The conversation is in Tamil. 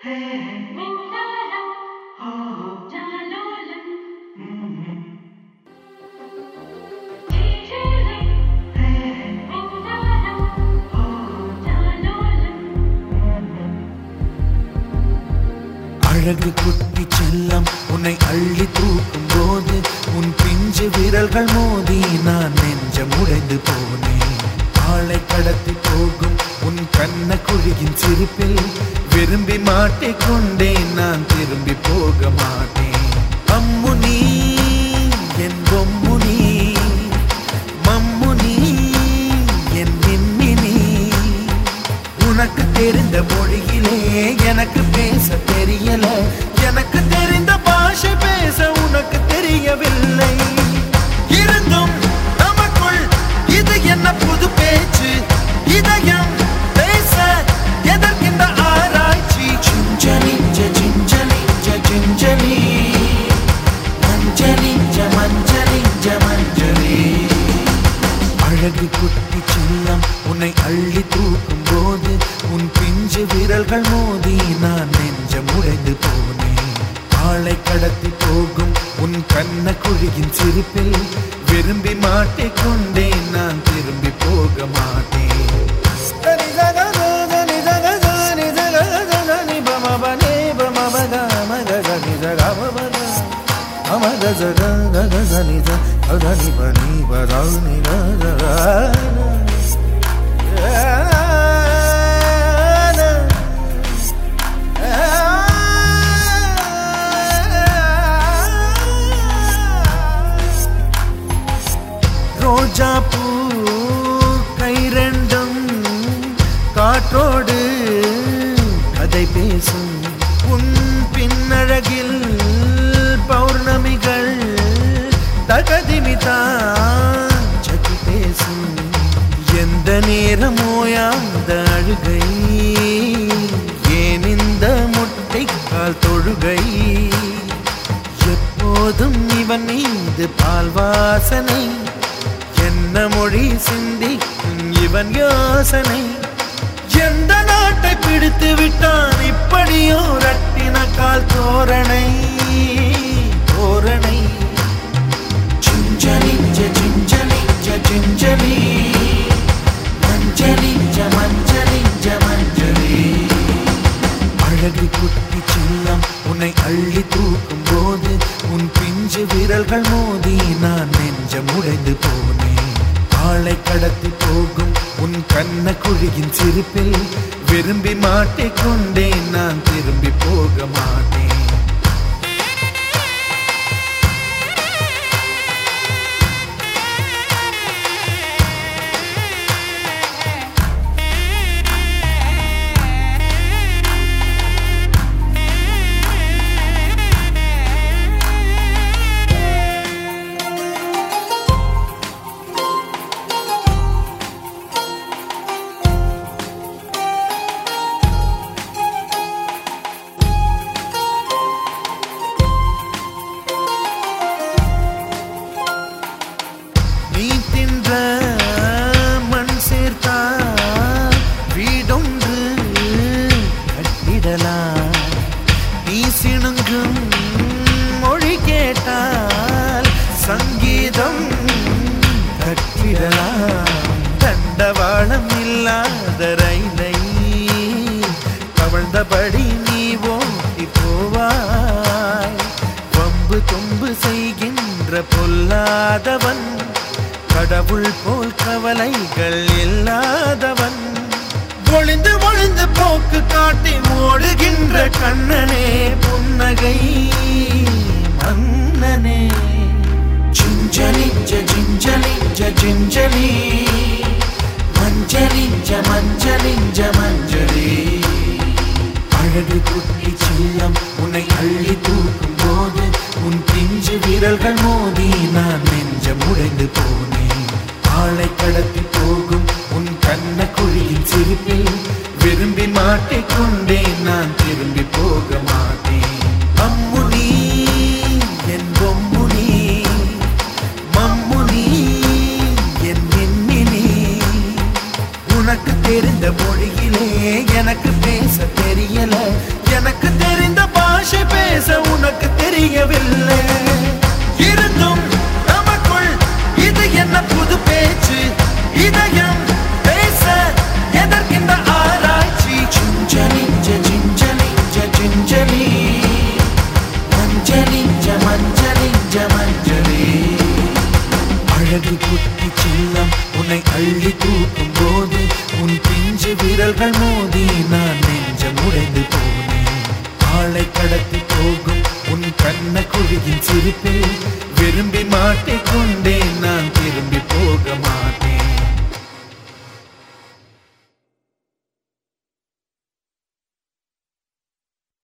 அழகு குட்டி செல்லம் உன்னை அள்ளி தூக்கும் போது உன் பிஞ்சு விரல்கள் மோதி நான் நெஞ்சம் உடைந்து போனேன். ஆளை கடத்தி போகும் உன் கண்ண குழியின் சிரிப்பில் விரும்பி மாட்டிக்கொண்டேன். நான் திரும்பி போக மாட்டேன். அம்மு நீ என் பொம்மு நீ, மம்மு நீ என் மின்மினி. உனக்கு தெரிந்த மொழியிலே எனக்கு பேச தெரியல, எனக்கு தெரிந்த பாஷை பேச உனக்கு தெரியவில்லை. இருந்தும் நமக்குள் இது என்ன புது பேச்சு, இதயம் பேச எதற்கின்ற ஆராய்ச்சி. சிஞ்சலி சிஞ்சலி சிஞ்சலி மஞ்சளி மஞ்சளி மஞ்சளி. அழகு குட்டி செல்லம் உன்னை அள்ளி தூக்கும் போது உன் பிஞ்சு விரல்கள் மோதி நான் நெஞ்சம் உடைந்து போனேன். ஆளை கடத்தி போகும் உன் கண்ண குழியின் சிரிப்பில் விரும்பி மாட்டிக்கொண்டேன். நான் திரும்பி போக மாட்டேன். ரோஜா பூ கை ரெண்டும் காற்றோடு கதை பேசும். உன் பின்னழகில் பௌர்ணமிகள் தகதிமிதான் சகி பேசும். எந்த நேரமோயாந்த அழுகை, ஏன் இந்த முட்டைக்கால் தொழுகை. எப்போதும் இவன் மீது பால் வாசனை, என்ன மொழி சிந்தி இவன் யோசனை. எந்த நாட்டை பிடித்து விட்டான் இப்படியோ ரட்டின கால் தோரணை தோரணை. சிஞ்சலி சிஞ்சலி சிஞ்சலி மஞ்சளி மஞ்சளி மஞ்சளி. அழகு குட்டி செல்லம் உன்னை அள்ளி தூக்கும் போது உன் பிஞ்சு விரல்கள் மோதி நான் நெஞ்சம் உடைந்து போனேன். ஆளை கடத்தி போகும் உன் கண்ண குழியின் சிரிப்பில் விரும்பி மாட்டிக்கொண்டேன். நான் திரும்பி போக மாட்டேன். மண் சேர்த்தா வீடொன்று கட்டிடலாம். நீ சிணுங்கும் மொழி கேட்டால் சங்கீதம் கட்டிடலாம். தண்டவாளம் இல்லாத ரயிலை கவழ்ந்தபடி நீ ஓட்டி போவாய். வம்பு தொம்பு செய்கின்ற பொல்லாதவன், கடவுள் போல் கவலைகள் இல்லாதவன். ஒளிந்து ஒளிந்து போக்கு காட்டி ஓடுகின்ற கண்ணனே புன்னகை மன்னனே. சிஞ்சலி சிஞ்சலி சிஞ்சலி மஞ்சளி மஞ்சளி மஞ்சளி. அழகு குட்டி செல்லம் உன்னை அள்ளி தூக்கும் போது உன் பிஞ்சு விரல்கள் மோதி நான் நெஞ்சம் உடைந்து போனேன். ஆளை கடத்தி போகும் உன் கண்ண குழியின் சிரிப்பில் விரும்பி மாட்டிக்கொண்டேன். நான் திரும்பி போக மாட்டேன். அம்மு நீ என் பொம்மு நீ, மம்மு நீ என் மின்மினி. உனக்கு தெரிந்த மொழியிலே எனக்கு பேச தெரியல, எனக்கு அழகு குட்டி செல்லம் உன்னை அள்ளி தூக்கும் போது உன் பிஞ்சு விரல்கள் மோதி நான் நெஞ்சம் உடைந்து போனேன். ஆளை கடத்தி போகும் உன் கண்ண குழியின் சிரிப்பில் விரும்பி மாட்டிக்கொண்டேன், நான் திரும்பி போக மாட்டேன்.